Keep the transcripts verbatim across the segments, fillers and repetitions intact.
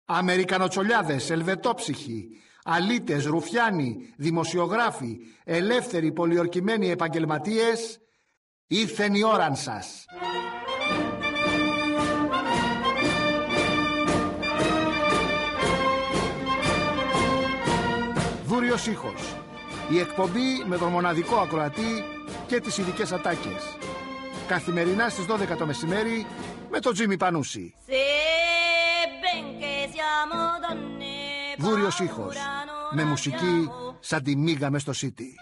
Αμερικανοτσολιάδες, ελβετόψυχοι, αλήτες, ρουφιάνοι, δημοσιογράφοι, ελεύθεροι πολιορκημένοι επαγγελματίες, ήρθεν η ώραν σας. Δούριος ήχος. Η εκπομπή με τον μοναδικό ακροατή και τις ειδικές ατάκες. Καθημερινά στις δώδεκα το μεσημέρι με τον Τζίμι Πανούση. Δούριος ήχος. Με μουσική σαν τη μίγα μες στο Σίτι.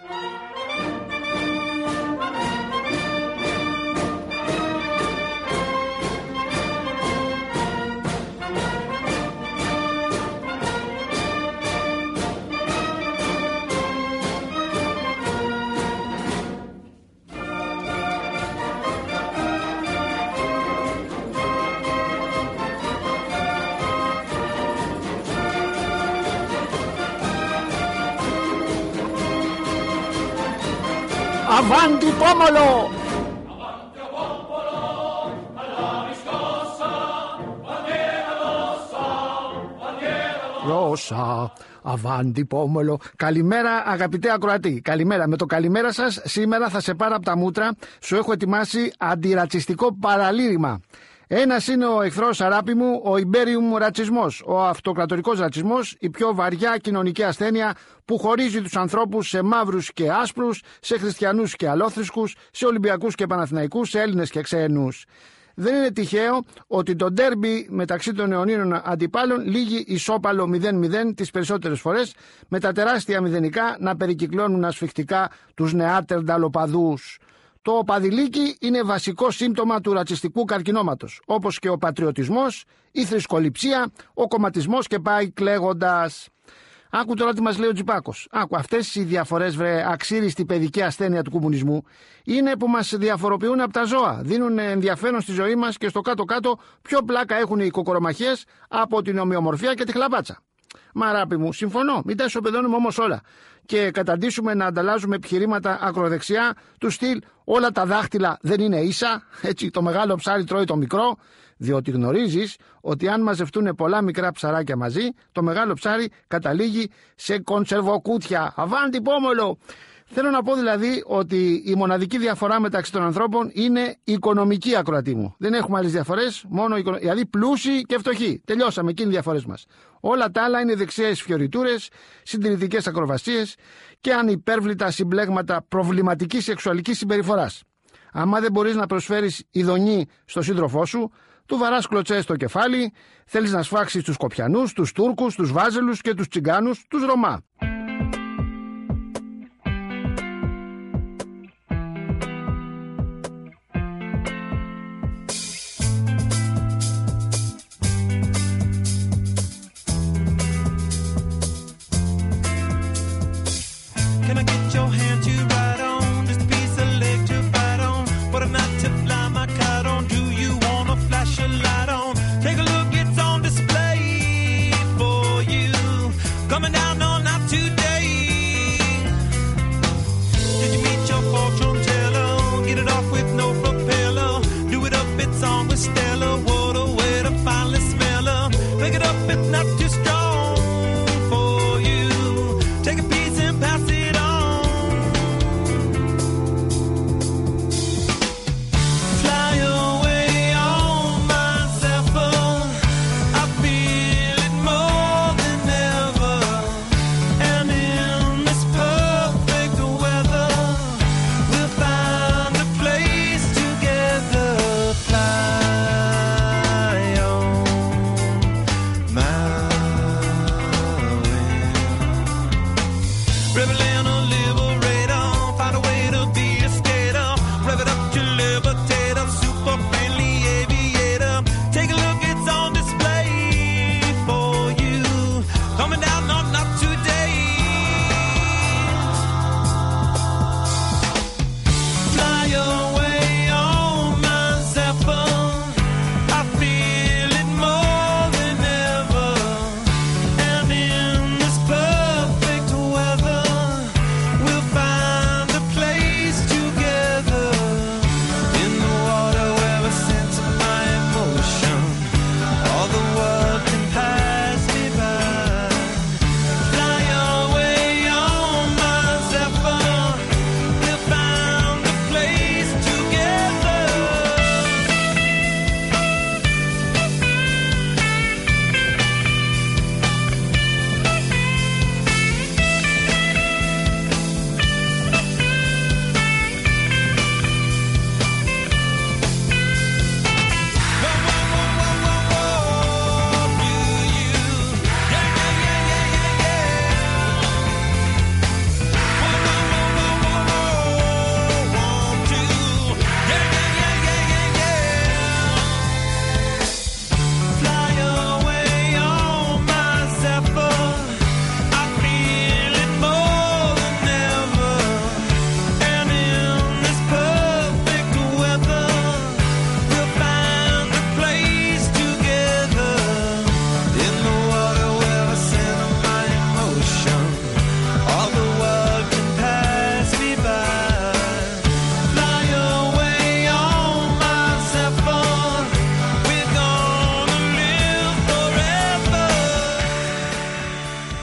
Avanti pomolo! Avanti popolo, alla riscossa, bandiera rossa, bandiera Rossa, avanti pomolo. Καλημέρα αγαπητέ ακροατή. Καλημέρα. Με το καλημέρα σας σήμερα θα σε πάρω από τα μούτρα. Σου έχω ετοιμάσει αντιρατσιστικό παραλήρημα. Ένας είναι ο εχθρός, αγάπη μου, ο Ιμπέριουμ ρατσισμός, ο αυτοκρατορικός ρατσισμός, η πιο βαριά κοινωνική ασθένεια που χωρίζει τους ανθρώπους σε μαύρους και άσπρους, σε χριστιανούς και αλόθρησκους, σε Ολυμπιακούς και Παναθηναϊκούς, σε Έλληνες και ξένους. Δεν είναι τυχαίο ότι το ντέρμπι μεταξύ των αιωνίων αντιπάλων λήγει ισόπαλο μηδέν μηδέν τις περισσότερες φορές, με τα τεράστια μηδενικά να περικυκλώνουν ασφιχτικά τους νεάτερνταλοπαδούς. Το παδιλίκι είναι βασικό σύμπτωμα του ρατσιστικού καρκινώματος, όπως και ο πατριωτισμός, η θρησκοληψία, ο κομματισμός και πάει κλαίγοντας. Άκου τώρα τι μας λέει ο Τζιπάκος. Άκου, αυτές οι διαφορές, βρε, αξίριστη παιδική ασθένεια του κομμουνισμού, είναι που μας διαφοροποιούν από τα ζώα. Δίνουν ενδιαφέρον στη ζωή μας και στο κάτω-κάτω πιο πλάκα έχουν οι κοκορομαχίες από την ομοιομορφία και τη χλαπάτσα. Μα αγάπη μου, συμφωνώ, μην τα ισοπεδώνουμε όμως όλα και καταντήσουμε να ανταλλάζουμε επιχειρήματα ακροδεξιά του στυλ όλα τα δάχτυλα δεν είναι ίσα, έτσι το μεγάλο ψάρι τρώει το μικρό, διότι γνωρίζεις ότι αν μαζευτούν πολλά μικρά ψαράκια μαζί, το μεγάλο ψάρι καταλήγει σε κονσερβοκούτια. Αβάντι πόμολο! Θέλω να πω δηλαδή ότι η μοναδική διαφορά μεταξύ των ανθρώπων είναι οικονομική, ακροατή μου. Δεν έχουμε άλλες διαφορές, μόνο οικονο... δηλαδή πλούσιοι και φτωχοί. Τελειώσαμε, εκείνοι οι διαφορές μας. Όλα τα άλλα είναι δεξιές φιωριτούρες, συντηρητικές ακροβασίες και ανυπέρβλητα συμπλέγματα προβληματικής σεξουαλικής συμπεριφοράς. Άμα δεν μπορείς να προσφέρεις ειδονή στο σύντροφό σου, του βαράς κλωτσές στο κεφάλι, θέλεις να σφάξεις τους Σκοπιανούς, τους Τούρκους, τους Βάζελους και τους Τσιγκάνους, τους Ρωμά.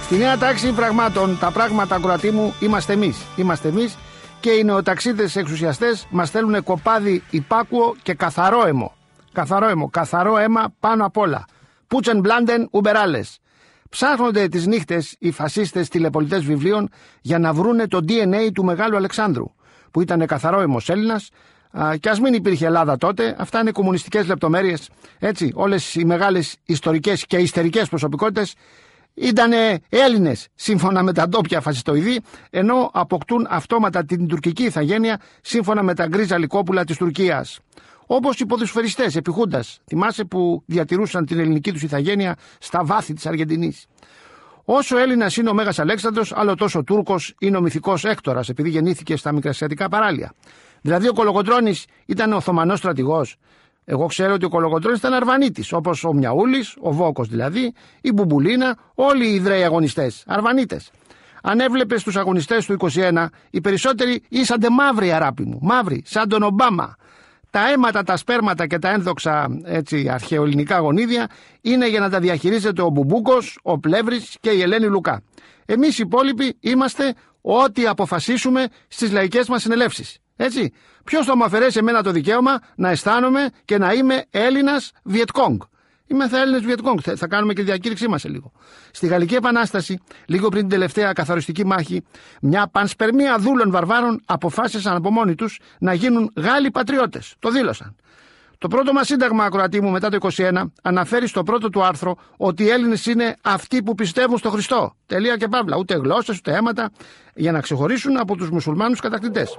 Στη νέα τάξη πραγμάτων, τα πράγματα, ακροατή μου, είμαστε εμείς. Είμαστε εμείς και οι νεοταξίτες εξουσιαστές μας θέλουν κοπάδι υπάκουο και καθαρό αίμο. Καθαρό αίμο, καθαρό αίμα πάνω απ' όλα. Πούτσεν μπλάντεν ουμπεράλες. Ψάχνονται τις νύχτες οι φασίστες τηλεπολιτές βιβλίων για να βρούνε το ντι εν έι του Μεγάλου Αλεξάνδρου, που ήταν καθαρό αίμος Έλληνας. Και ας μην υπήρχε Ελλάδα τότε, αυτά είναι κομμουνιστικές λεπτομέρειες. Έτσι, όλες οι μεγάλες ιστορικές και ιστερικές προσωπικότητες ήταν Έλληνες σύμφωνα με τα ντόπια φασιστοειδή, ενώ αποκτούν αυτόματα την τουρκική ηθαγένεια σύμφωνα με τα γκρίζα λικόπουλα της Τουρκίας. Όπως οι ποδοσφαιριστές επί Χούντας, θυμάσαι, που διατηρούσαν την ελληνική τους ηθαγένεια στα βάθη της Αργεντινής. Όσο Έλληνας είναι ο Μέγας Αλέξανδρος, άλλο τόσο Τούρκος είναι ο μυθικός Έκτορας, επειδή γεννήθηκε στα Μικρασιατικά παράλια. Δηλαδή ο Κολοκοντρώνης ήταν Οθωμανός στρατηγός. Εγώ ξέρω ότι ο Κολοκοντρώνης ήταν Αρβανίτης, όπως ο Μιαούλης, ο Βόκος δηλαδή, η Μπουμπουλίνα, όλοι οι Ιδραίοι αγωνιστές, Αρβανίτες. Αν έβλεπες τους αγωνιστές του είκοσι ένα, οι περισσότεροι ήσαντε μαύροι, αράπη μου, μαύροι, σαν τον Ομπάμα. Τα αίματα, τα σπέρματα και τα ένδοξα έτσι, αρχαιοελληνικά γονίδια είναι για να τα διαχειρίζεται ο Μπουμπούκος, ο Πλεύρης και η Ελένη Λουκά. Εμείς οι υπόλοιποι είμαστε ό,τι αποφασίσουμε στις λαϊκές μας συνελεύσεις. Έτσι, ποιος θα μου αφαιρέσει εμένα το δικαίωμα να αισθάνομαι και να είμαι Έλληνας Βιετκόγκ. Είμαι θα Έλληνες Βιετκόγκ. Θα κάνουμε και τη διακήρυξή μας σε λίγο. Στη Γαλλική Επανάσταση, λίγο πριν την τελευταία καθαριστική μάχη, μια πανσπερμία δούλων βαρβάρων αποφάσισαν από μόνοι τους να γίνουν Γάλλοι πατριώτες. Το δήλωσαν. Το πρώτο μας σύνταγμα, ακροατή μου, μετά το είκοσι ένα, αναφέρει στο πρώτο του άρθρο ότι οι Έλληνες είναι αυτοί που πιστεύουν στο Χριστό. Τελεία και παύλα. Ούτε γλώσσες, ούτε αίματα, για να ξεχωρίσουν από τους μουσουλμάνους κατακτητές.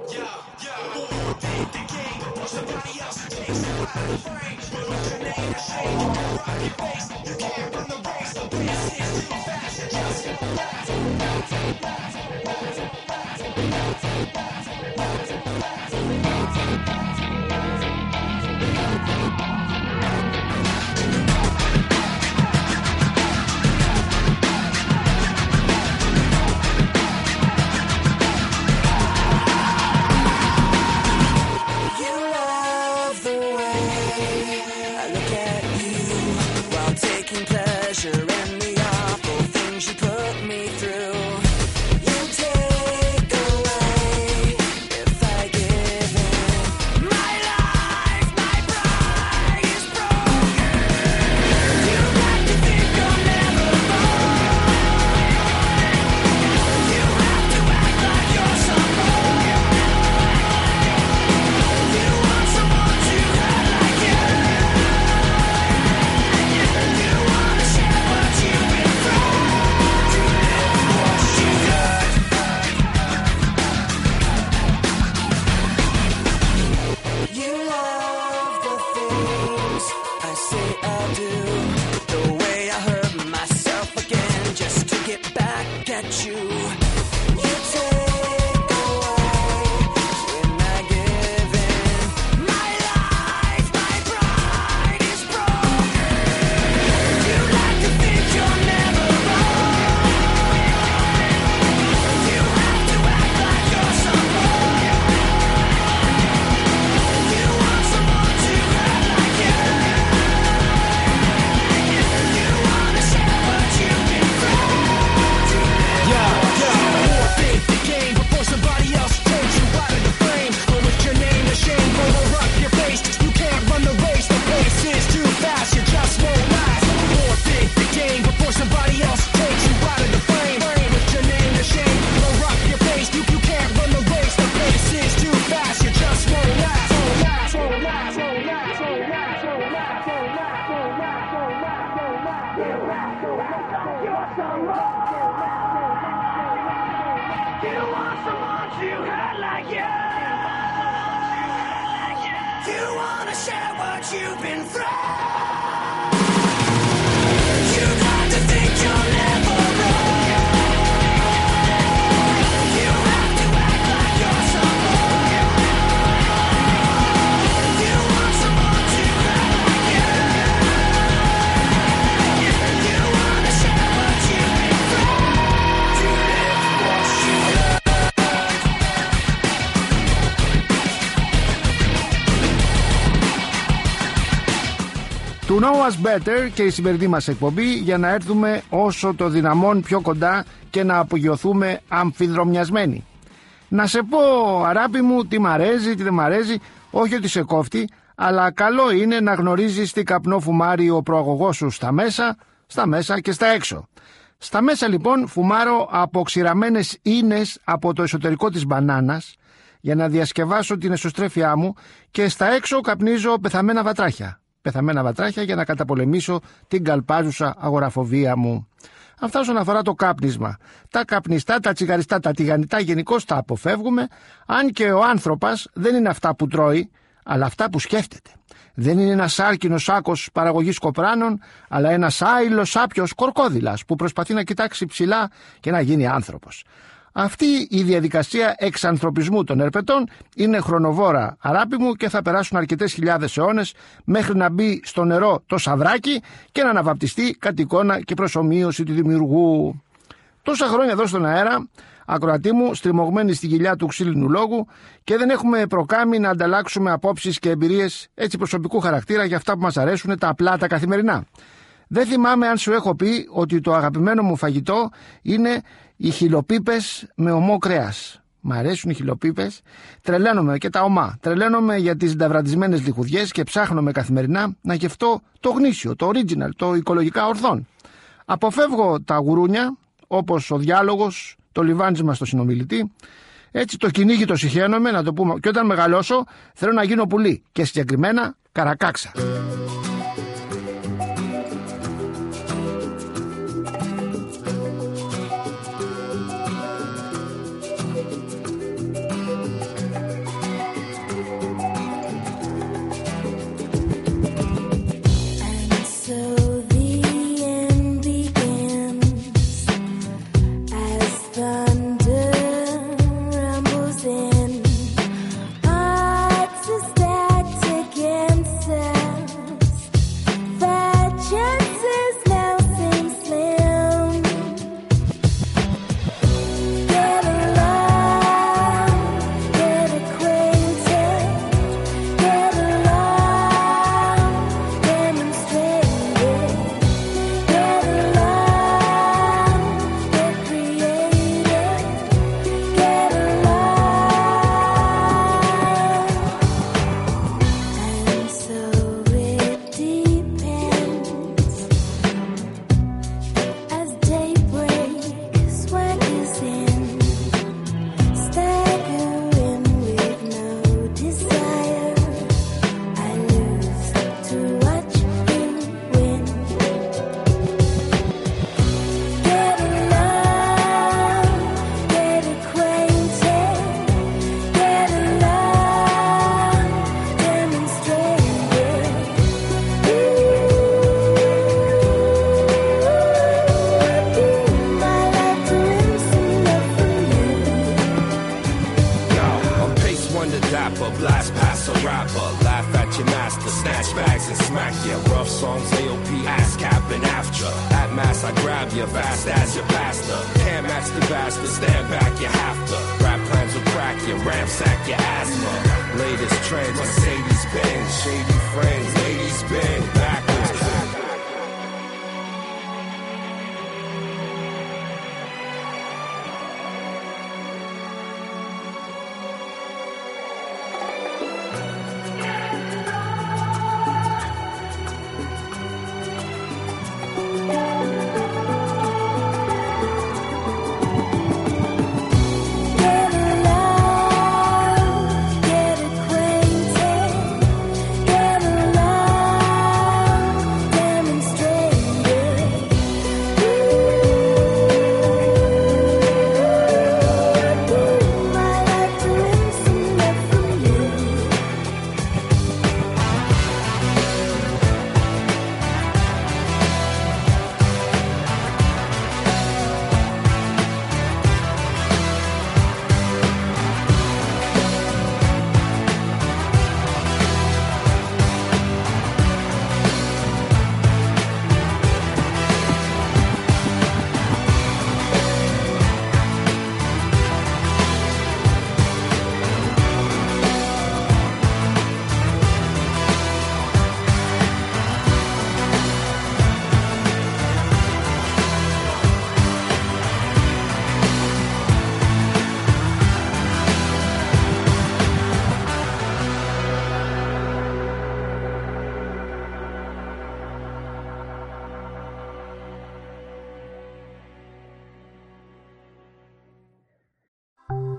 You know us better και η σημερινή μας εκπομπή για να έρθουμε όσο το δυναμόν πιο κοντά και να απογειωθούμε αμφιδρομιασμένοι. Να σε πω, αράπη μου, τι μ' αρέσει, τι δεν μ' αρέσει, όχι ότι σε κόφτει, αλλά καλό είναι να γνωρίζεις τι καπνό φουμάρει ο προαγωγός σου στα μέσα, στα μέσα και στα έξω. Στα μέσα λοιπόν φουμάρω από ξηραμένες ίνες από το εσωτερικό της μπανάνας για να διασκευάσω την εσωστρέφειά μου, και στα έξω καπνίζω πεθαμένα βατράχια. Πεθαμένα βατράχια για να καταπολεμήσω την καλπάζουσα αγοραφοβία μου. Αυτά όσον αφορά το κάπνισμα. Τα καπνιστά, τα τσιγαριστά, τα τηγανιτά γενικώς τα αποφεύγουμε, αν και ο άνθρωπος δεν είναι αυτά που τρώει, αλλά αυτά που σκέφτεται. Δεν είναι ένας άρκινος σάκος παραγωγής κοπράνων, αλλά ένας άειλος άπιος κορκόδηλας που προσπαθεί να κοιτάξει ψηλά και να γίνει άνθρωπος. Αυτή η διαδικασία εξανθρωπισμού των ερπετών είναι χρονοβόρα, αράπη μου, και θα περάσουν αρκετές χιλιάδες αιώνες μέχρι να μπει στο νερό το σαβράκι και να αναβαπτιστεί κατ' εικόνα και προσομοίωση του δημιουργού. Τόσα χρόνια εδώ στον αέρα, ακροατή μου, στριμωγμένοι στη κοιλιά του ξύλινου λόγου, και δεν έχουμε προκάμει να ανταλλάξουμε απόψεις και εμπειρίες έτσι προσωπικού χαρακτήρα για αυτά που μας αρέσουν, τα απλά, τα καθημερινά. Δεν θυμάμαι αν σου έχω πει ότι το αγαπημένο μου φαγητό είναι οι χιλοπίπες με ομό κρέας. Μ' αρέσουν οι χιλοπίπες. Τρελαίνομαι, και τα ομά. Τρελαίνομαι για τις νταβραντισμένες λιχουδιές και ψάχνομαι καθημερινά να γευτώ το γνήσιο, το original, το οικολογικά ορθόν. Αποφεύγω τα γουρούνια, όπως ο διάλογος, το λιβάντισμα στο συνομιλητή. Έτσι το κυνήγι το συχαίνομαι, να το πούμε. Και όταν μεγαλώσω θέλω να γίνω πουλί, και συγκεκριμένα καρακάξα.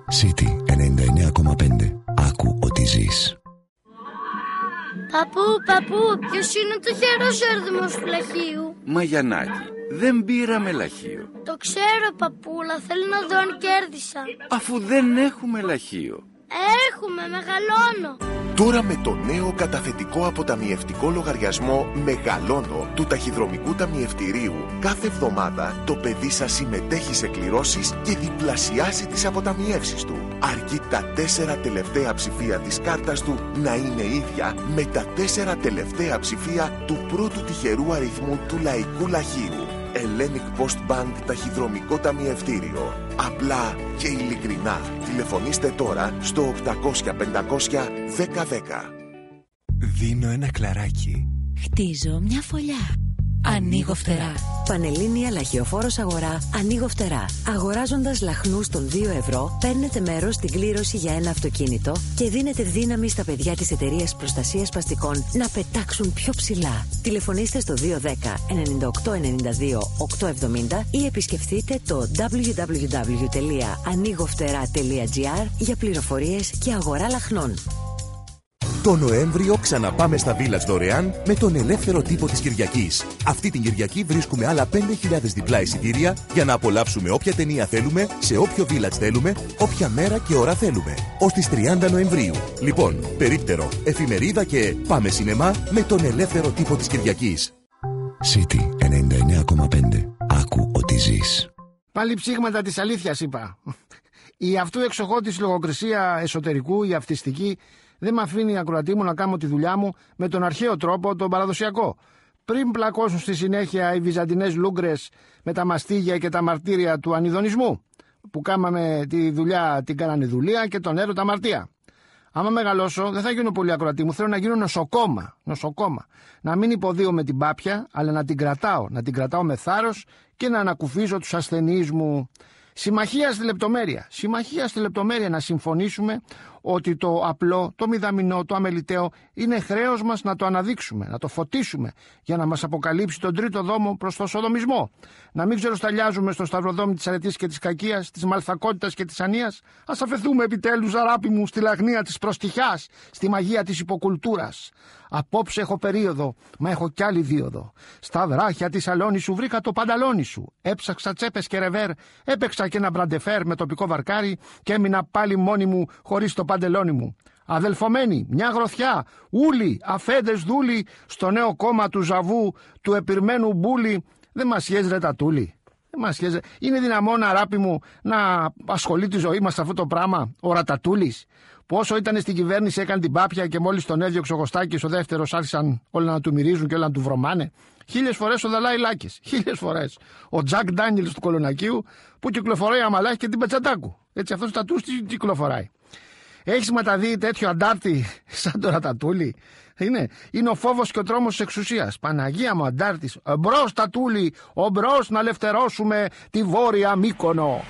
City ενενήντα εννέα κόμμα πέντε. Άκου ότι ζεις. Παππού, παππού, ποιος είναι το τυχερός έρδιμος του λαχείου? Μαγιαννάκη, δεν πήραμε λαχείο. Το ξέρω, παππούλα, θέλω να δω αν κέρδισα. Αφού δεν έχουμε λαχείο. Έχουμε, μεγαλώνω. Τώρα με το νέο καταθετικό αποταμιευτικό λογαριασμό Μεγαλώνω του Ταχυδρομικού Ταμιευτηρίου, κάθε εβδομάδα το παιδί σας συμμετέχει σε κληρώσεις και διπλασιάζει τις αποταμιεύσεις του. Αρκεί τα τέσσερα τελευταία ψηφία της κάρτας του να είναι ίδια με τα τέσσερα τελευταία ψηφία του πρώτου τυχερού αριθμού του Λαϊκού Λαχείου. Hellenic Post Bank Ταχυδρομικό Ταμιευτήριο. Απλά και ειλικρινά. Τηλεφωνήστε τώρα στο οκτακόσια πεντακόσια δέκα δέκα. Δίνω ένα κλαράκι. Χτίζω μια φωλιά. Ανοίγω φτερά. Πανελλήνια Λαχιοφόρος Αγορά. Ανοίγω φτερά. Αγοράζοντας λαχνούς των δύο ευρώ, παίρνετε μέρος στην κλήρωση για ένα αυτοκίνητο και δίνετε δύναμη στα παιδιά της Εταιρείας Προστασίας Παστικών να πετάξουν πιο ψηλά. Τηλεφωνήστε στο δύο ένα μηδέν ενενήντα οκτώ ενενήντα δύο οκτακόσια εβδομήντα ή επισκεφτείτε το double-u double-u double-u τελεία ανοίγωφτερά τελεία τζι άρ για πληροφορίες και αγορά λαχνών. Το Νοέμβριο ξαναπάμε στα Village δωρεάν με τον ελεύθερο τύπο της Κυριακής. Αυτή την Κυριακή βρίσκουμε άλλα πέντε χιλιάδες διπλά εισιτήρια για να απολαύσουμε όποια ταινία θέλουμε, σε όποιο Village θέλουμε, όποια μέρα και ώρα θέλουμε. Ως τις τριάντα Νοεμβρίου. Λοιπόν, περίπτερο, εφημερίδα και πάμε σινεμά με τον ελεύθερο τύπο της Κυριακής. City ενενήντα εννέα κόμμα πέντε. Άκου ότι ζεις. Πάλι ψήγματα της αλήθειας είπα. Η αυτού εξοχώτης λογοκρισία εσωτερικού, η αυτιστική, δεν με αφήνει η ακροατή μου να κάνω τη δουλειά μου με τον αρχαίο τρόπο, τον παραδοσιακό. Πριν πλακώσουν στη συνέχεια οι βυζαντινές λούγκρες με τα μαστίγια και τα μαρτύρια του ανιδονισμού, που κάμαμε τη δουλειά, την κάνανε δουλεία και τον έρωτα αμαρτία. Άμα μεγαλώσω, δεν θα γίνω πολύ ακροατή μου. Θέλω να γίνω νοσοκόμα. νοσοκόμα. Να μην υποδίω με την πάπια, αλλά να την κρατάω. Να την κρατάω με θάρρος και να ανακουφίζω τους ασθενείς μου. Συμμαχία στη λεπτομέρεια. Συμμαχία στη λεπτομέρεια να συμφωνήσουμε ότι το απλό, το μηδαμινό, το αμεληταίο είναι χρέος μας να το αναδείξουμε, να το φωτίσουμε για να μας αποκαλύψει τον τρίτο δόμο προς το σοδομισμό. Να μην ξεροσταλιάζουμε στο σταυροδόμι της αρετής και της κακίας, της μαλθακότητας και της ανίας. Ας αφαιθούμε επιτέλους, αγάπη μου, στη λαγνία της προστιχιάς, στη μαγεία της υποκουλτούρας. Απόψε έχω περίοδο, μα έχω κι άλλη δίωδο. Στα βράχια της αλόνης σου βρήκα το πανταλόνι σου. Έψαξα τσέπες και ρεβέρ, έπαιξα και ένα μπραντεφέρ με τοπικό βαρκάρι και έμεινα πάλι μόνη μου χωρίς το παντελόνι μου. Αδελφομένοι, μια γροθιά, ούλοι, αφέντες δούλοι, στο νέο κόμμα του Ζαβού, του επιρμένου μπούλι. Δεν μας χέζει ρε τατούλη. Δεν μας χέζει. Είναι δυναμόν, αγάπη μου, να ασχολεί τη ζωή μας σε αυτό το πράγμα ο Ρατατούλης. Πόσο ήταν στην κυβέρνηση, έκανε την πάπια και μόλις τον έδιωξε ο Κωστάκης, ο δεύτερος άρχισαν όλα να του μυρίζουν και όλα να του βρωμάνε. Χίλιες φορές ο Δαλάη Λάκης. Χίλιες φορές. Ο Τζακ Ντάνιελς του Κολονακίου που κυκλοφορεί αμαλάχη και την Πετσατάκου. Έτσι αυτός τα τους κυκλοφοράει. Έχεις ματαδεί τέτοιο αντάρτη σαν το Ρατατούλη? Είναι, είναι ο φόβος και ο τρόμος της εξουσίας. Παναγία μου, αντάρτης. Εμπρός Τατούλη, ομπρός να ελευθερώσουμε τη Βόρεια Μύκονο.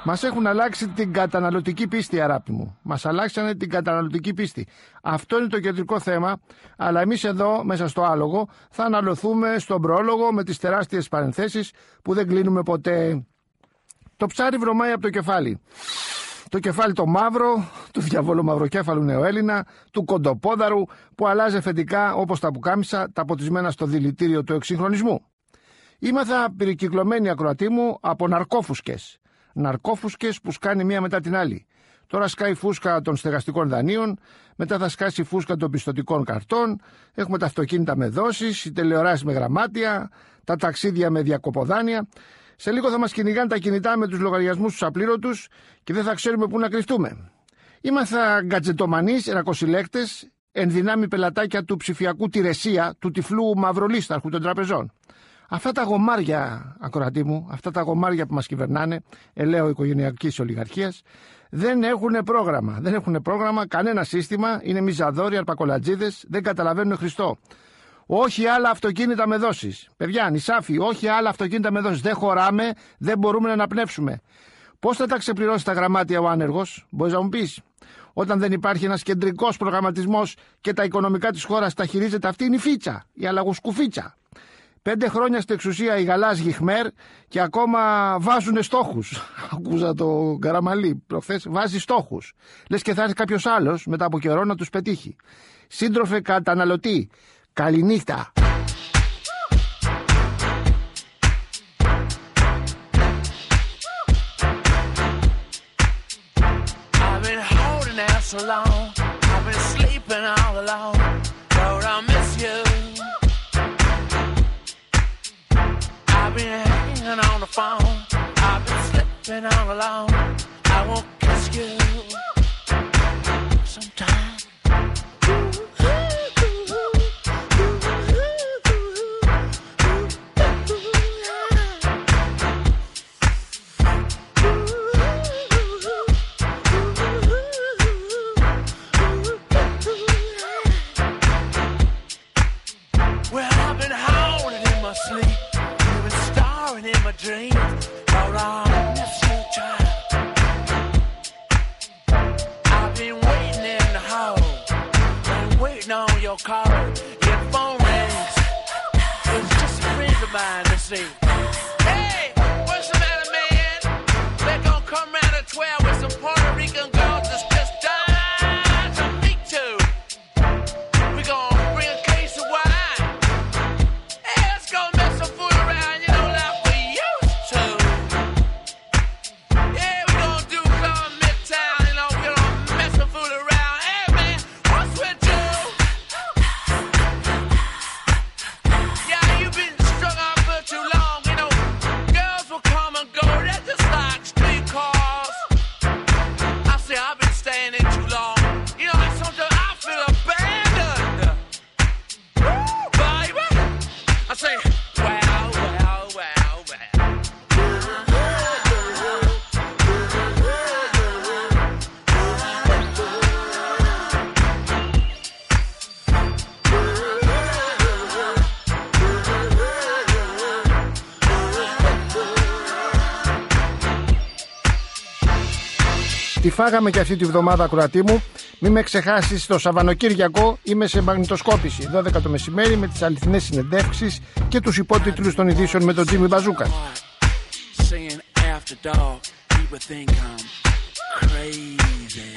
Μας έχουν αλλάξει την καταναλωτική πίστη, αράπη μου. Μας αλλάξανε την καταναλωτική πίστη. Αυτό είναι το κεντρικό θέμα, αλλά εμείς εδώ, μέσα στο άλογο, θα αναλωθούμε στον πρόλογο με τις τεράστιες παρενθέσεις που δεν κλείνουμε ποτέ. Το ψάρι βρωμάει από το κεφάλι. Το κεφάλι το μαύρο, του διαβόλου μαυροκέφαλου νεοέλληνα, του κοντοπόδαρου που αλλάζει εφεντικά όπως τα πουκάμισα, τα ποτισμένα στο δηλητήριο του εξυγχρονισμού. Ήμαθα περικυκλωμένη, ακροατή μου, από ναρκόφουσκες. Ναρκόφουσκες που σκάνε μία μετά την άλλη. Τώρα σκάει η φούσκα των στεγαστικών δανείων, μετά θα σκάσει η φούσκα των πιστωτικών καρτών, έχουμε τα αυτοκίνητα με δόσεις, οι τηλεοράσεις με γραμμάτια, τα ταξίδια με διακοποδάνεια. Σε λίγο θα μας κυνηγάνε τα κινητά με τους λογαριασμούς τους απλήρωτους και δεν θα ξέρουμε πού να κρυφτούμε. Είμαθα γκατζετομανείς, ερακοσυλλέκτες, ενδυνάμει πελατάκια του ψηφιακού τηρεσία, του τυφλού μαυρολίσταρχου των τραπεζών. Αυτά τα γομάρια, ακροατή μου, αυτά τα γομάρια που μας κυβερνάνε, ελαίο οικογενειακής ολιγαρχίας, δεν έχουν πρόγραμμα. Δεν έχουν πρόγραμμα, κανένα σύστημα, είναι μιζαδόροι, αρπακολατζίδες, δεν καταλαβαίνουν Χριστό. Όχι άλλα αυτοκίνητα με δόσεις. Παιδιά, νησάφι, όχι άλλα αυτοκίνητα με δόσεις. Δεν χωράμε, δεν μπορούμε να αναπνεύσουμε. Πώς θα τα ξεπληρώσει τα γραμμάτια ο άνεργος, μπορείς να μου πεις? Όταν δεν υπάρχει ένας κεντρικός προγραμματισμός και τα οικονομικά της χώρας τα χειρίζεται αυτή, είναι η φίτσα, η αλλαγουσκουφίτσα. Πέντε χρόνια στην εξουσία οι γαλάζιοι χμέρ και ακόμα βάζουν στόχους. Ακούσα το Καραμαλή προχθές, βάζει στόχους. Λες και θα έρθει κάποιος άλλος μετά από καιρό να τους πετύχει. Σύντροφε καταναλωτή, καληνύχτα. I've been holding out so long, I've been sleeping all alone, Lord I miss you. I've been hanging on the phone, I've been slipping all alone, I won't kiss you sometime. Well, I've been howling in my sleep, you've been starring in my dreams, Lord, I miss you, child. I've been waiting in the hall, been waiting on your call, your phone rings, it's just a friend of mine to see. Hey, what's the matter, man? They're gonna come round at twelve with some Puerto Rican girls that's just dying to meet you. We gonna bring a case of wine. Hey, let's go mess some food around, you know, like we used to. Yeah, we gonna do some midtown, you know, we gonna mess some food around. Hey, man, what's with you? Yeah, you've been strung out for too long, you know. Girls will come and go, they're just like streetcars. I say I've been staying in too long. You know, like sometimes I feel abandoned. Woo, baby. I say, wow, wow, wow, wow. Τη φάγαμε και αυτή τη βδομάδα, ακροατή μου. Μην με ξεχάσεις, το Σαββανοκύριακο είμαι σε μαγνητοσκόπηση δώδεκα το μεσημέρι με τις αληθινές συνεντεύξεις και τους υπότιτλους των ειδήσεων με τον Τζίμι Μπαζούκα. Saying after dark, people think I'm crazy.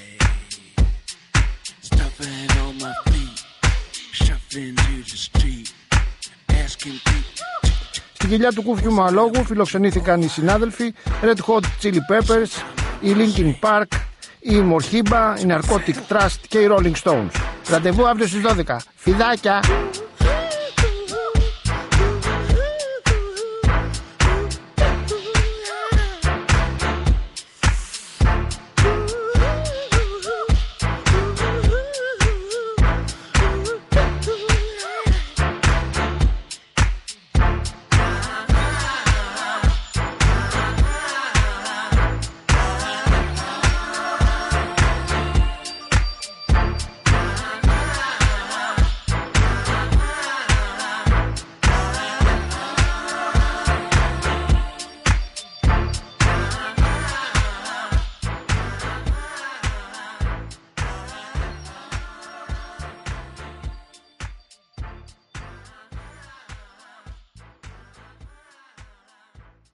Stuffing on my feet, shuffling to the street, asking people. Στην κοιλιά του κούφιου μου αλόγου φιλοξενήθηκαν οι συνάδελφοι Red Hot Chili Peppers, η Linkin Park, η Morhiba, η Narcotic Trust και οι Rolling Stones. Ραντεβού αύριο στις δώδεκα. Φιδάκια!